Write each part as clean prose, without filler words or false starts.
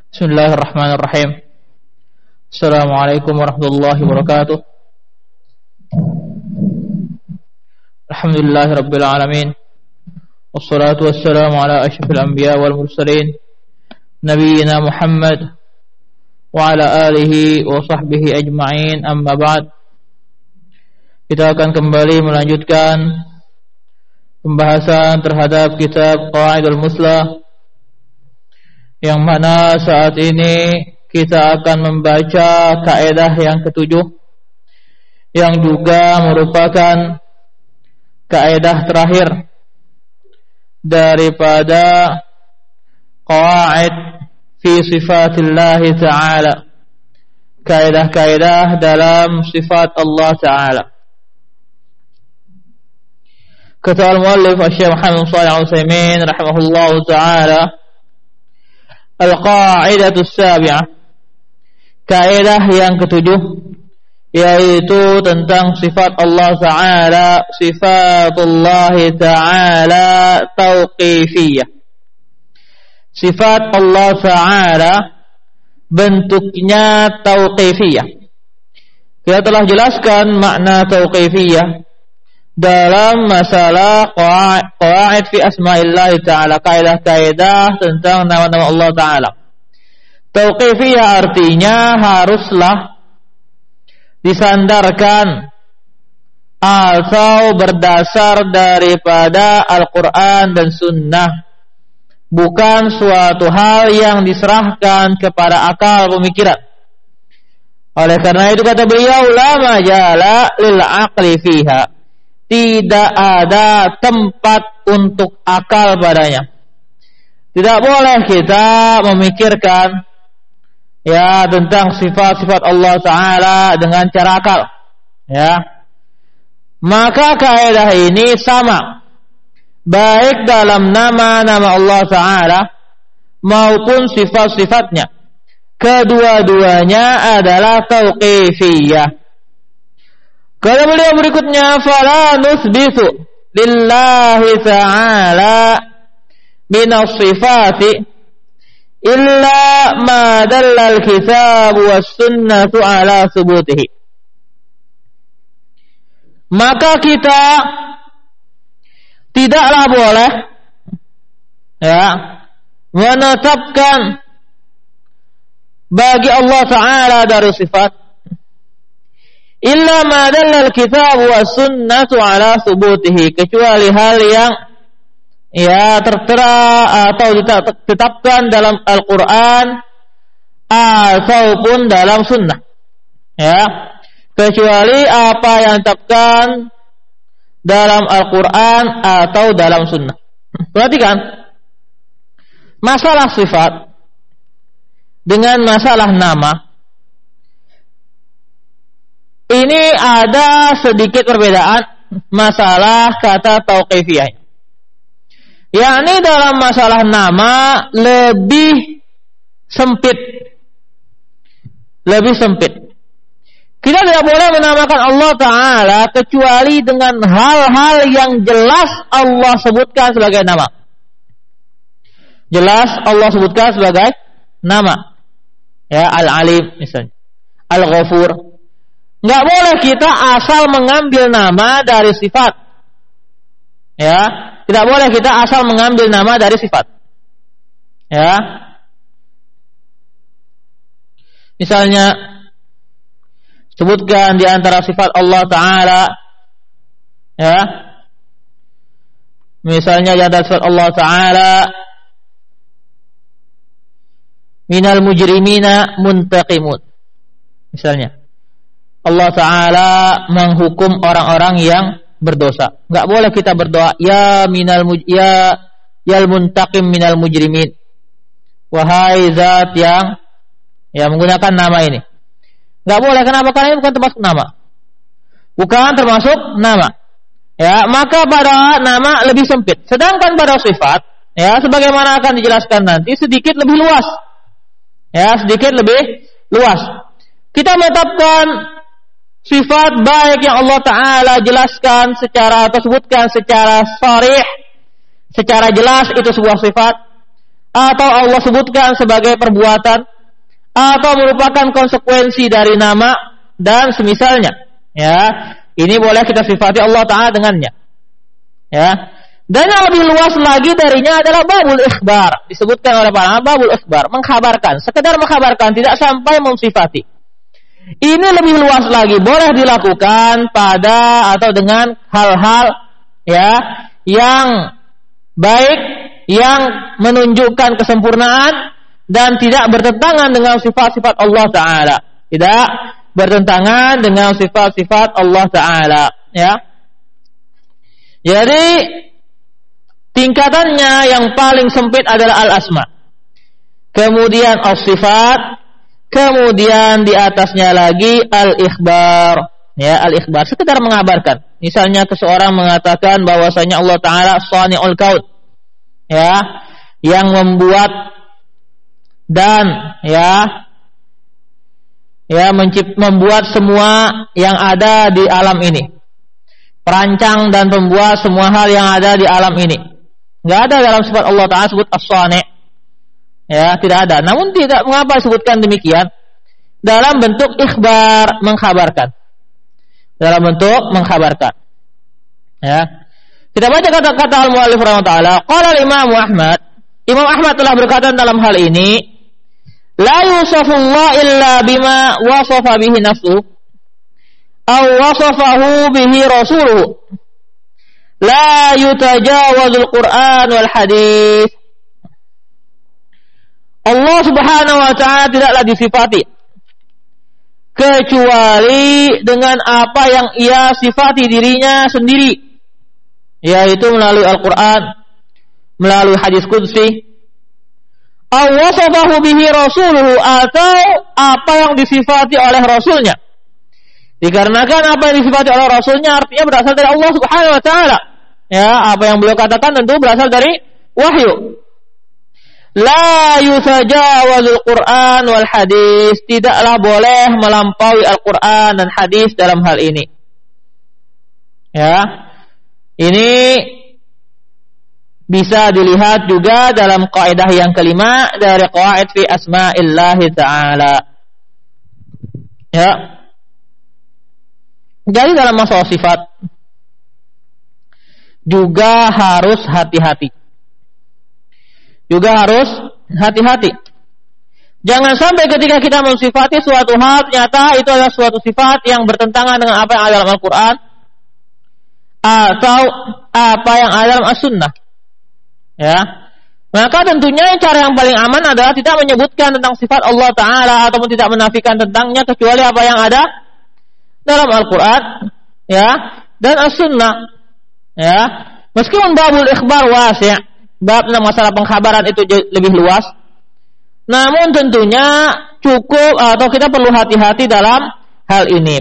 Bismillahirrahmanirrahim. Assalamualaikum warahmatullahi wabarakatuh. Alhamdulillahirabbil alamin. Wassalatu wassalamu ala asyrafil anbiya wal mursalin nabiyyina Muhammad wa ala alihi wa sahbihi ajma'in, amma ba'd. Kita akan kembali melanjutkan pembahasan terhadap kitab Qawaidul Muslah, yang mana saat ini kita akan membaca kaidah yang ketujuh, yang juga merupakan kaidah terakhir daripada qawaid fi sifatillah ta'ala, kaidah-kaidah dalam sifat Allah Ta'ala. Kata al-muallif Syekh Muhammad Shalih Al-Utsaimin rahimahullahu ta'ala, al-qa'idatu as-sabi'ah, kaidah yang ketujuh, yaitu tentang sifat Allah Ta'ala, sifatullah Ta'ala tauqifiyah. Sifat Allah Ta'ala bentuknya tauqifiyah. Kita telah jelaskan makna tauqifiyah dalam masalah qawaid fi asma'illah ta'ala, kaidah-kaidah tentang nama-nama Allah Ta'ala. Tauqifiyah artinya haruslah disandarkan atau berdasar daripada Al-Quran dan Sunnah, bukan suatu hal yang diserahkan kepada akal pemikiran. Oleh karena itu kata beliau, la majala lil aqli fiha, tidak ada tempat untuk akal padanya. Tidak boleh kita memikirkan tentang sifat-sifat Allah Ta'ala dengan cara akal. Maka kaidah ini sama baik dalam nama-nama Allah Ta'ala maupun sifat-sifatnya. Kedua-duanya adalah tauqifiyah. Kata beliau berikutnya, fala nusbitu lillahi ta'ala minas sifati illa ma dalla al-kitab was sunnatu ala subutihi. Maka kita tidaklah boleh menetapkan bagi Allah Ta'ala dari sifat illa ma dalla al-kitab wa sunnatu ala thubutihi, kecuali hal yang tertera atau ditetapkan dalam Al-Quran ataupun dalam sunnah. Kecuali apa yang ditetapkan dalam Al-Quran atau dalam sunnah. Perhatikan, masalah sifat dengan masalah nama ini ada sedikit perbedaan masalah kata tauqifiyah. Yakni dalam masalah nama lebih sempit. Kita tidak boleh menamakan Allah Ta'ala kecuali dengan hal-hal yang jelas Allah sebutkan sebagai nama. Jelas Allah sebutkan sebagai nama. Al-Alim misalnya, Al-Ghafur. Nggak boleh kita asal mengambil nama dari sifat. Tidak boleh kita asal mengambil nama dari sifat. Misalnya sebutkan di antara sifat Allah Ta'ala, misalnya di antara sifat Allah Ta'ala, minal mujrimina muntaqimun. Misalnya Allah Ta'ala menghukum orang-orang yang berdosa. Enggak boleh kita berdoa yal muntaqim minal mujrimin, wahai zat yang menggunakan nama ini. Enggak boleh. Kenapa? Karena ini bukan termasuk nama. Bukan termasuk nama. Maka pada nama lebih sempit. Sedangkan pada sifat, sebagaimana akan dijelaskan nanti, sedikit lebih luas. Sedikit lebih luas. Kita menetapkan sifat baik yang Allah Ta'ala jelaskan secara atau sebutkan secara sharih, secara jelas itu sebuah sifat, atau Allah sebutkan sebagai perbuatan, atau merupakan konsekuensi dari nama dan semisalnya. Ya, ini boleh kita sifati Allah Ta'ala dengannya. Ya. Dan yang lebih luas lagi darinya adalah babul ikhbar. Disebutkan oleh para ulama babul ikhbar, mengkhabarkan, sekedar mengkhabarkan, tidak sampai mensifati. Ini lebih luas lagi, boleh dilakukan pada atau dengan hal-hal ya yang baik, yang menunjukkan kesempurnaan dan tidak bertentangan dengan sifat-sifat Allah Ta'ala. Tidak bertentangan dengan sifat-sifat Allah Ta'ala. Ya. Jadi tingkatannya yang paling sempit adalah al-asma. Kemudian as-sifat. Kemudian di atasnya lagi al-ikhbar. Ya, al-ikhbar. Sekedar mengabarkan. Misalnya seseorang mengatakan bahwasanya Allah Ta'ala shani'ul kaun. Ya, yang membuat dan membuat semua yang ada di alam ini. Perancang dan pembuat semua hal yang ada di alam ini. Enggak ada dalam sifat Allah Ta'ala sebut as-shani'. Ya, tidak ada. Namun tidak mengapa disebutkan demikian? Dalam bentuk ikhbar, mengkhabarkan. Dalam bentuk mengkhabarkan. Ya. Kita baca kata-kata al-mu'allif rahimahullah. Qala al-Imam Ahmad. Imam Ahmad telah berkata dalam hal ini, la yusafullah illa bima wasafa bihi nafsuhu aw wasafahu bihi rasuluhu. La yutajawazul Qur'an wal hadis. Allah Subhanahu wa Ta'ala tidaklah disifati kecuali dengan apa yang ia sifati dirinya sendiri, yaitu melalui Al-Quran, melalui hadis qudsi, aw wasafahu bihi rasuluhu, atau apa yang disifati oleh Rasulnya. Dikarenakan apa yang disifati oleh Rasulnya artinya berasal dari Allah Subhanahu wa Ta'ala. Ya, apa yang beliau katakan tentu berasal dari wahyu. La yutajawazul Qur'an wal hadis. Tidaklah boleh melampaui Al-Quran dan hadis dalam hal ini. Ya, ini bisa dilihat juga dalam kaidah yang kelima dari qawaid fi asma'illahi ta'ala. Ya. Jadi dalam masalah sifat juga harus hati-hati. Jangan sampai ketika kita mensifati suatu hal ternyata itu adalah suatu sifat yang bertentangan dengan apa yang ada dalam Al-Quran atau apa yang ada dalam As-Sunnah. Ya. Maka tentunya cara yang paling aman adalah tidak menyebutkan tentang sifat Allah Ta'ala ataupun tidak menafikan tentangnya kecuali apa yang ada dalam Al-Quran, ya, dan As-Sunnah. Ya. Meskipun babul ikhbar wasi', bab tentang masalah pengkhabaran itu lebih luas, namun tentunya cukup atau kita perlu hati-hati dalam hal ini.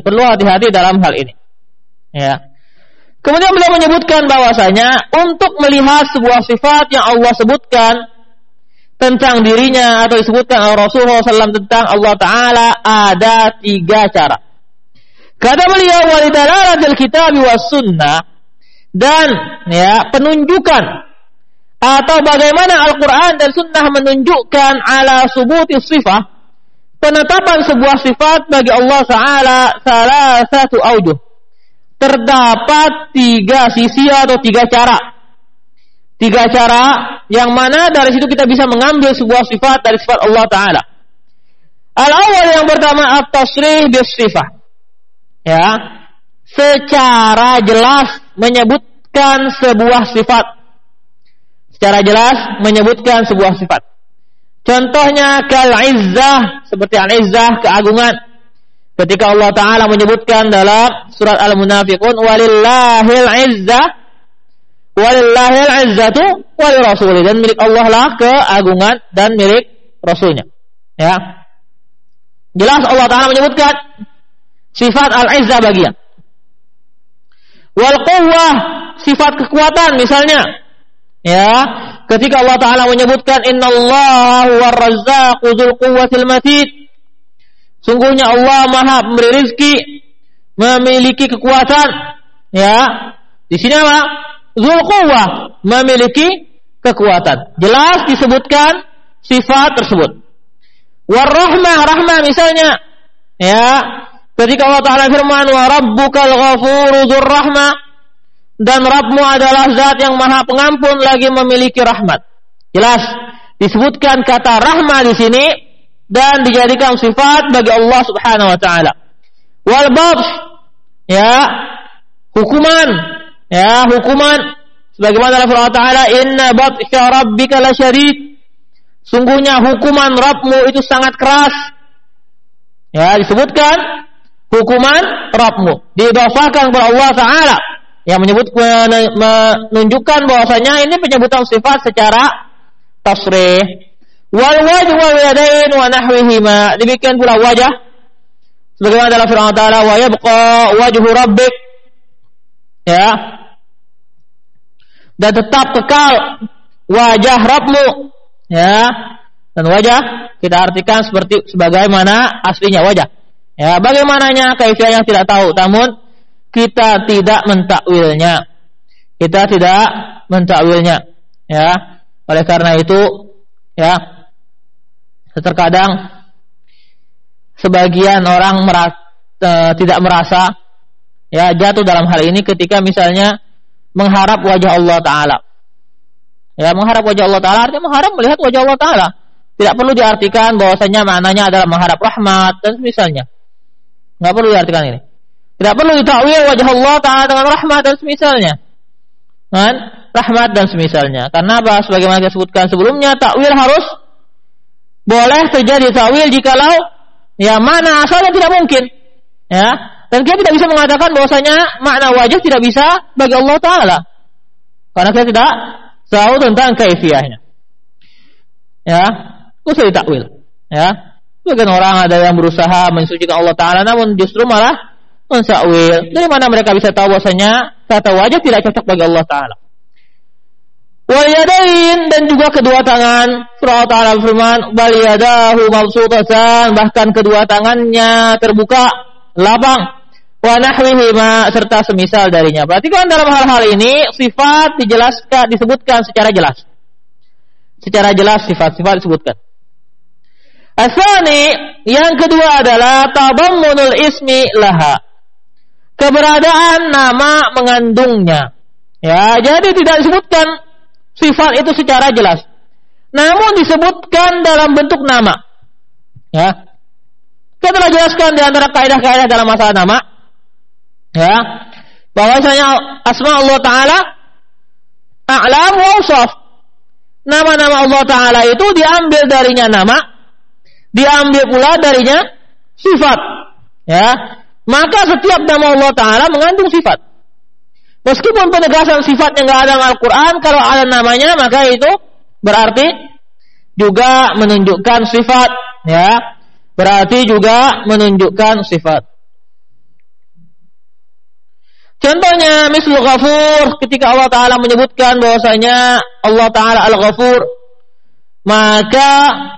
Ya. Kemudian beliau menyebutkan bahwasanya untuk melihat sebuah sifat yang Allah sebutkan tentang dirinya atau disebutkan oleh Rasulullah SAW tentang Allah Ta'ala ada 3 cara. Kata beliau, walidalalatil kitabi was sunnah, dan ya, penunjukan atau bagaimana Al-Quran dan Sunnah menunjukkan ala subuti sifat, penetapan sebuah sifat bagi Allah Ta'ala salah satu aujuh. Terdapat 3 sisi atau 3 cara. 3 cara yang mana dari situ kita bisa mengambil sebuah sifat dari sifat Allah Ta'ala. Al-awwal yang pertama at-tasrih bis-sifat. Ya, secara jelas menyebutkan sebuah sifat. Secara jelas menyebutkan sebuah sifat. Contohnya kal-izzah, seperti al-izzah, keagungan. Ketika Allah Ta'ala menyebutkan dalam surat Al-Munafiqun, walillahil izzatu walirasuli, dan milik Allah lah keagungan dan milik Rasulnya. Ya. Jelas Allah Ta'ala menyebutkan sifat al-izzah bagian. Wal quwwah, sifat kekuatan misalnya. Ya, ketika Allah Ta'ala menyebutkan innallaha huwar razzaqu dzul quwwatil matin. Sungguhnya Allah Maha pemberi rezeki, memiliki kekuatan. Ya, di sini apa? Dzul quwwah, memiliki kekuatan. Jelas disebutkan sifat tersebut. War-rahmah, rahmah misalnya, ya, ketika Allah Ta'ala firman, wa rabbukal ghafuru dzur rahmah, dan Rabbmu adalah zat yang maha pengampun lagi memiliki rahmat. Jelas disebutkan kata rahmah di sini dan dijadikan sifat bagi Allah Subhanahu wa taala. Wal batsh, ya, hukuman, ya, hukuman sebagaimana Allah Ta'ala, inna batsya rabbika lasyadid, sungguhnya hukuman Rabbmu itu sangat keras. Ya, disebutkan hukuman Rabbmu, diidhafakan kepada Allah Ta'ala, yang menunjukkan bahwasanya ini penyebutan sifat secara tasrih. Wal wajh wal yadain wa nahwihima, demikian pula wajah sebagaimana dalam firman Allah Ta'ala, wa yabqa wajhu rabbik, ya, dan tetap kekal wajah Rabbmu, ya, dan wajah kita artikan sebagaimana aslinya wajah, ya, bagaimananya kaifiahnya tidak tahu, namun kita tidak mentakwilnya. Ya. Oleh karena itu, ya, terkadang sebagian orang tidak merasa, ya, jatuh dalam hal ini ketika misalnya mengharap wajah Allah Ta'ala. Ya, mengharap wajah Allah Ta'ala artinya mengharap melihat wajah Allah Ta'ala. Tidak perlu diartikan bahwasanya maknanya adalah mengharap rahmat dan semisalnya. Enggak perlu diartikan ini. Tidak perlu ditakwil wajah Allah Ta'ala dengan rahmat dan semisalnya. Kan? Rahmat dan semisalnya. Karena apa? Sebagaimana disebutkan sebelumnya, takwil harus boleh terjadi takwil jikalau, ya, makna asalnya tidak mungkin. Ya. Dan kita tidak bisa mengatakan bahwasanya makna wajah tidak bisa bagi Allah Ta'ala. Karena kita tidak tahu tentang kaifiyahnya. Ya. Usah ditakwil. Ya. Sebagian orang ada yang berusaha mensucikan Allah Ta'ala namun justru malah mensakwil. Dari mana mereka bisa tahu bahwasanya kata wajah tidak cocok bagi Allah Ta'ala? Wal yadain, dan juga kedua tangan. Allah Ta'ala firman, bal yadahu mabsutatan, bahkan kedua tangannya terbuka lapang. Wa nahwihima, serta semisal darinya. Perhatikan dalam hal-hal ini sifat dijelaskan, disebutkan secara jelas. Secara jelas sifat-sifat disebutkan. Asani, yang kedua adalah tadammunul ismi laha, keberadaan nama mengandungnya. Ya, jadi tidak disebutkan sifat itu secara jelas, namun disebutkan dalam bentuk nama. Ya, kita telah jelaskan di antara kaidah-kaidah dalam masalah nama, ya, bahwasanya asma Allah Ta'ala a'lam wa awsaf. Nama-nama Allah Ta'ala itu diambil darinya nama, diambil pula darinya sifat. Ya, maka setiap nama Allah Ta'ala mengandung sifat. Meskipun penegasan sifatnya nggak ada dalam Al-Quran, kalau ada namanya maka itu berarti juga menunjukkan sifat. Ya, berarti juga menunjukkan sifat. Contohnya mislu Ghafur, ketika Allah Ta'ala menyebutkan bahwasanya Allah Ta'ala Al-Ghafur, maka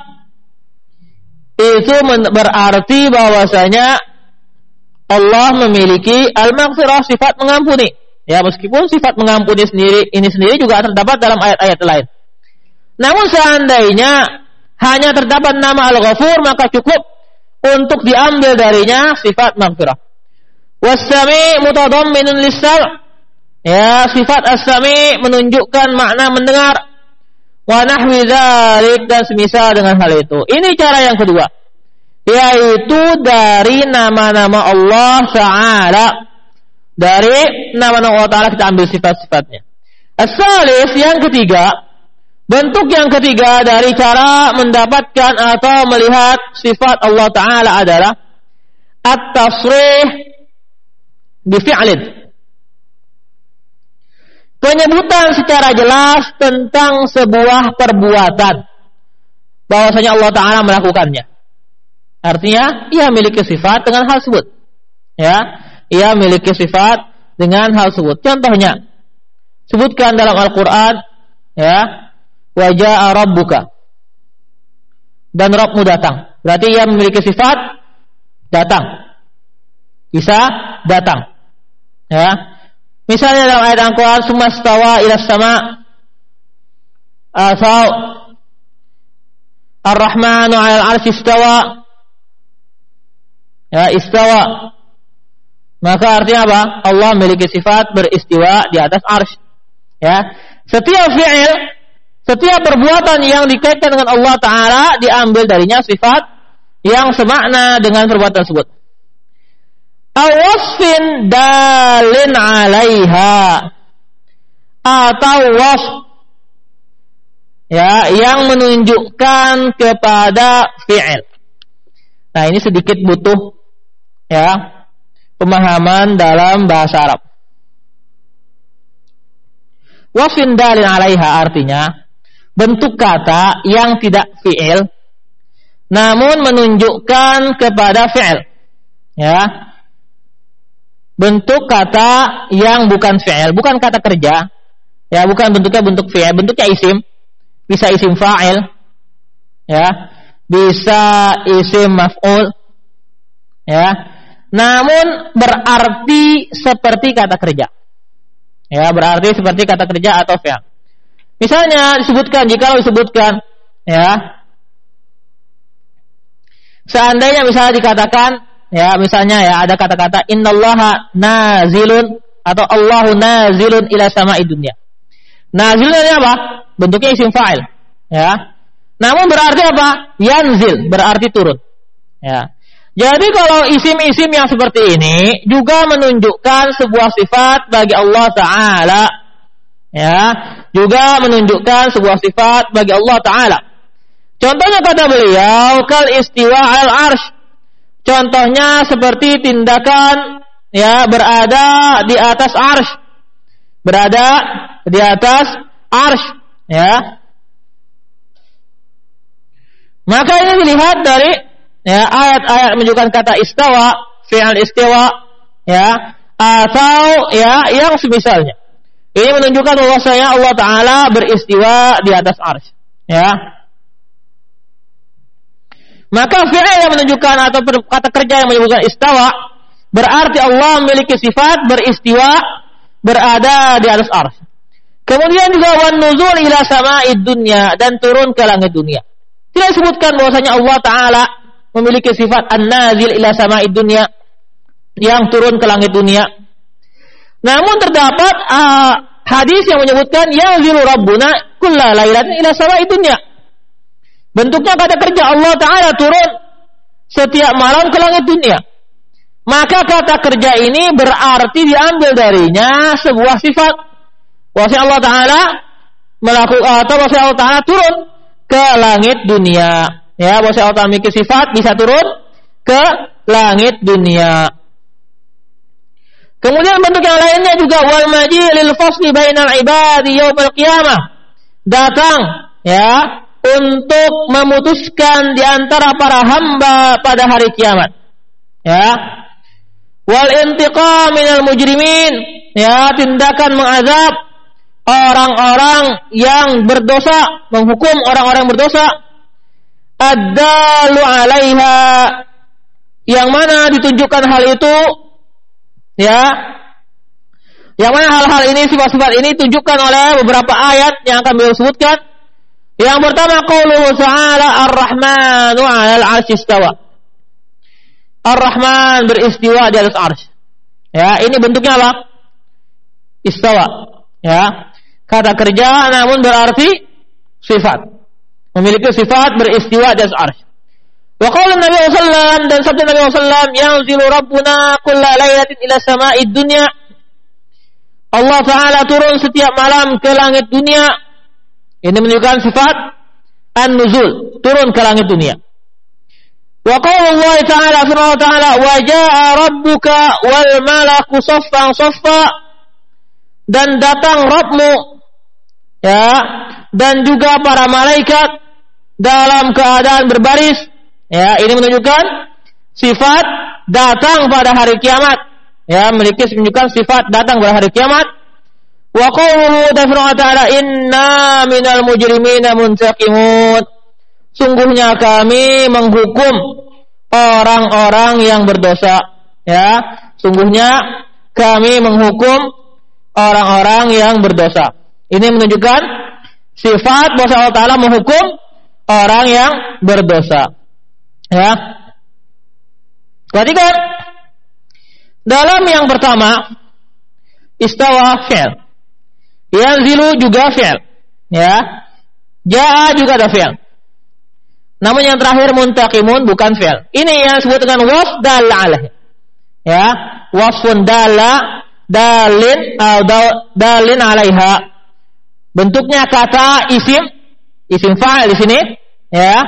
itu berarti bahwasanya Allah memiliki al-maghfirah, sifat mengampuni. Ya, meskipun sifat mengampuni ini sendiri juga terdapat dalam ayat-ayat lain. Namun seandainya hanya terdapat nama Al-Ghafur, maka cukup untuk diambil darinya sifat maghfirah. Was-sami' mutadamminun lis-sam'. Ya, sifat as-sami' menunjukkan makna mendengar. Wa nahwi dzalik, dan semisal dengan hal itu. Ini cara yang kedua, yaitu dari nama-nama Allah Ta'ala. Dari nama-nama Allah Ta'ala kita ambil sifat-sifatnya. As-salis, yang ketiga, bentuk yang ketiga dari cara mendapatkan atau melihat sifat Allah Ta'ala adalah at-tasrih bifi'lin. Penyebutan secara jelas tentang sebuah perbuatan, bahwasanya Allah Ta'ala melakukannya. Artinya, ia memiliki sifat dengan hal tersebut. Ya, ia memiliki sifat dengan hal tersebut. Contohnya, sebutkan dalam Al-Quran, ya, wa jaa rabbuka, dan Rabbmu datang. Berarti ia memiliki sifat datang. Bisa datang. Ya. Misalnya dalam ayat Al-Quran, sumastawa ila sama, atau Ar-Rahmanu 'alal 'arsy istawa. Ya, istawa. Maka artinya apa? Allah memiliki sifat beristiwa di atas arsy. Ya. Setiap fi'il, setiap perbuatan yang dikaitkan dengan Allah Ta'ala diambil darinya sifat yang semakna dengan perbuatan tersebut. Awasfin dalin 'alaiha, atau wasf, ya, yang menunjukkan kepada fi'il. Nah, ini sedikit butuh, ya, pemahaman dalam bahasa Arab. Wasfin dalin 'alaiha artinya bentuk kata yang tidak fi'il namun menunjukkan kepada fi'il. Ya. Bentuk kata yang bukan fi'il, bukan kata kerja. Ya, bukan bentuknya bentuk fi'il, bentuknya isim. Bisa isim fa'il. Ya. Bisa isim maf'ul. Ya. Namun berarti seperti kata kerja. Ya, berarti seperti kata kerja atau fi'il. Misalnya disebutkan, ya, seandainya misalnya dikatakan, ya, misalnya ya ada kata-kata innallaha nazilun atau Allahu nazilun ila sama'id dunya. Nazilun ini apa? Bentuknya isim fa'il, ya. Namun berarti apa? Yanzil, berarti turun. Ya. Jadi kalau isim-isim yang seperti ini juga menunjukkan sebuah sifat bagi Allah Ta'ala. Ya, juga menunjukkan sebuah sifat bagi Allah Ta'ala. Contohnya kata beliau, kal istiwa al-arsh. Contohnya seperti tindakan, ya, berada di atas arsh. Berada di atas arsh, ya. Maka ini dilihat dari, ya, ayat-ayat menunjukkan kata istawa, fi'il istiwa, ya, atau, ya, yang semisalnya. Ini menunjukkan bahwasanya Allah Ta'ala beristiwa di atas arsy. Ya. Maka fi'il yang menunjukkan atau kata kerja yang menunjukkan istawa berarti Allah memiliki sifat beristiwa, berada di atas arsy. Kemudian juga wan nuzul ila sama'id dunya, dan turun ke langit dunia. Tidak disebutkan bahwasanya Allah Ta'ala memiliki sifat an-nazil ila sama'id dunya, yang turun ke langit dunia. Namun terdapat hadis yang menyebutkan yanzilu rabbuna kulla lailatin ila sama'id dunya. Bentuknya kata kerja Allah Ta'ala turun setiap malam ke langit dunia. Maka kata kerja ini berarti diambil darinya sebuah sifat. Bahwasanya Allah Ta'ala melakukan, atau bahwasanya Allah Ta'ala turun ke langit dunia. Ya, bahwasanya Allah Ta'ala memiliki sifat bisa turun ke langit dunia. Kemudian bentuk yang lainnya juga wal maji lil fasli bainal ibadi yaumil qiyamah. Datang, ya, untuk memutuskan di antara para hamba pada hari kiamat. Ya. Wal intiqam minal mujrimin, ya, tindakan mengazab orang-orang yang berdosa, menghukum orang-orang yang berdosa. Ad-dalu 'alaiha, yang mana ditunjukkan hal itu, ya, yang mana hal-hal ini, sifat-sifat ini tunjukkan oleh beberapa ayat yang akan beliau sebutkan. Yang pertama, qauluhu ta'ala ar-rahmanu 'alal 'arsy istawa. Ar-Rahman beristiwa di atas arsy. Ya, ini bentuknya apa? Istawa. Ya, kata kerja namun berarti sifat. Memiliki sifat beristiwa di atas arsy. Wa qala Nabi sallallahu alaihi wasallam, dan sabda Nabi sallallahu alaihi wasallam, yanzilu rabbuna kulla lailatin ila sama'id dunya. Allah Ta'ala turun setiap malam ke langit dunia. Ini menunjukkan sifat an-nuzul, turun ke langit dunia. Wa qala Allah Ta'ala, firman Allah Ta'ala, wa jaa'a rabbuka wal malaku saffan saffa, dan datang Rabbmu, ya, dan juga para malaikat dalam keadaan berbaris. Ya, ini menunjukkan sifat datang pada hari kiamat. Ya, memiliki menunjukkan sifat datang pada hari kiamat. Wa qawluhu ta'ala inna minal mujrimina muntaqimun. Sungguhnya kami menghukum orang-orang yang berdosa. Ya, sungguhnya kami menghukum orang-orang yang berdosa. Ini menunjukkan sifat bahwa Allah Ta'ala menghukum orang yang berdosa. Ya. Perhatikan, dalam yang pertama istawa fi'il, yanzilu juga fi'il, ya, jaa juga ada fi'il. Namun yang terakhir muntaqimun bukan fi'il. Ini yang disebut dengan wasf dalla alaih. Ya, wasfun dalla dalin alaiha. Bentuknya kata isim fa'il di sini, ya.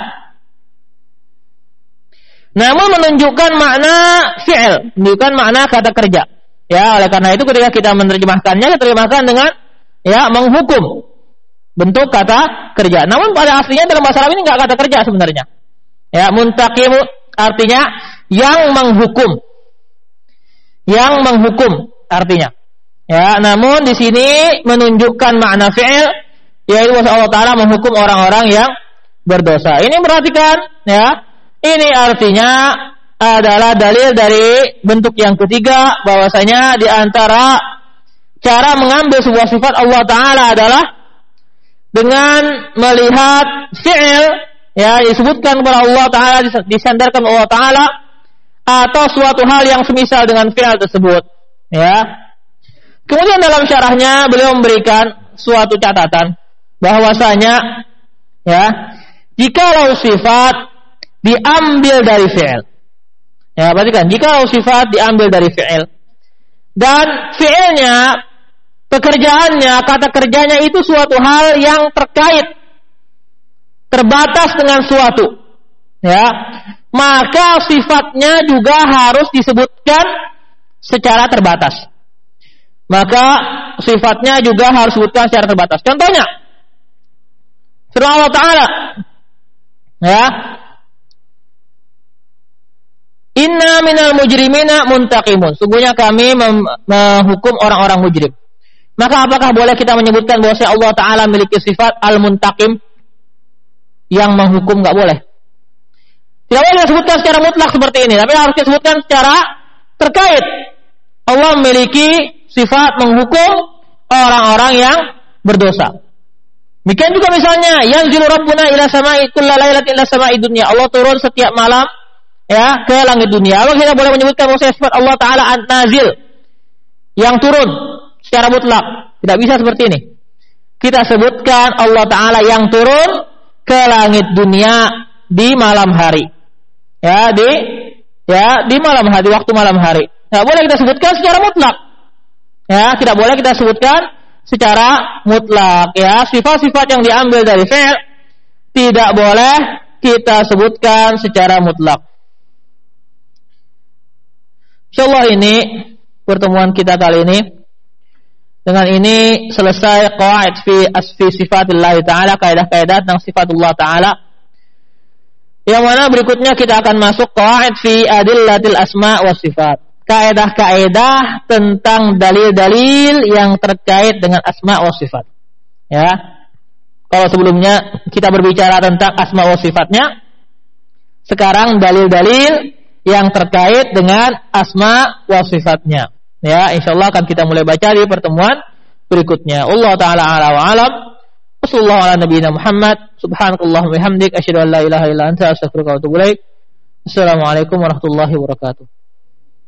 Namun menunjukkan makna fi'il, menunjukkan makna kata kerja. Ya, oleh karena itu ketika kita menerjemahkannya, kita terjemahkan dengan ya menghukum. Bentuk kata kerja. Namun pada aslinya dalam bahasa Arab ini enggak kata kerja sebenarnya. Ya, muntaqim artinya yang menghukum. Yang menghukum artinya. Ya, namun di sini menunjukkan makna fi'il, yaitu Allah Ta'ala menghukum orang-orang yang berdosa. Ini perhatikan, ya. Ini artinya adalah dalil dari bentuk yang ketiga, bahwasanya di antara cara mengambil sebuah sifat Allah Ta'ala adalah dengan melihat fi'il, ya, disebutkan kepada Allah Ta'ala, disandarkan Allah Ta'ala, atau suatu hal yang semisal dengan fi'il tersebut, ya. Kemudian dalam syarahnya beliau memberikan suatu catatan, bahwasanya, ya, jikalau sifat diambil dari fi'il. Ya, perhatikan, jika sifat diambil dari fi'il dan fi'ilnya, pekerjaannya, kata kerjanya itu suatu hal yang terkait, terbatas dengan suatu, ya, maka sifatnya juga harus disebutkan secara terbatas. Maka sifatnya juga harus disebutkan secara terbatas. Contohnya, firman Allah Ta'ala, ya, inna minal mujrimina muntaqimun. Sungguhnya kami menghukum orang-orang mujrim. Maka apakah boleh kita menyebutkan bahwa Allah Ta'ala memiliki sifat al-muntaqim, yang menghukum? Enggak boleh. Tidak boleh disebutkan secara mutlak seperti ini, tapi harus disebutkan secara terkait. Allah memiliki sifat menghukum orang-orang yang berdosa. Demikian juga misalnya, yanzilu rabbuna ila sama'i kulla lailatin ila sama'i dunya. Allah turun setiap malam, ya, ke langit dunia. Allah tidak boleh menyebutkan bahwa sifat Allah Ta'ala an-nazil, yang turun secara mutlak. Tidak bisa seperti ini. Kita sebutkan Allah Ta'ala yang turun ke langit dunia di malam hari. Ya, di malam hari, di waktu malam hari. Tidak boleh kita sebutkan secara mutlak. Ya, tidak boleh kita sebutkan secara mutlak. Ya, sifat-sifat yang diambil dari fi'il tidak boleh kita sebutkan secara mutlak. Insyaallah ini pertemuan kita kali ini. Dengan ini selesai qawaid fi sifatillah Ta'ala, kaidah-kaidah tentang sifatullah Ta'ala. Yang mana berikutnya kita akan masuk qawaid fi adillatil asma wa sifat. Kaidah-kaidah tentang dalil-dalil yang terkait dengan asma wa sifat. Ya. Kalau sebelumnya kita berbicara tentang asma wa sifatnya, sekarang dalil-dalil yang terkait dengan asma wa sifatnya. Ya, insyaallah akan kita mulai baca di pertemuan berikutnya. Allah Ta'ala a'la wa a'lam. Wassallallahu ala nabiyyina Muhammad. Subhanakallahumma wa bihamdik asyhadu an la ilaha illa anta astaghfiruka wa atubu ilaik. Assalamualaikum warahmatullahi wabarakatuh.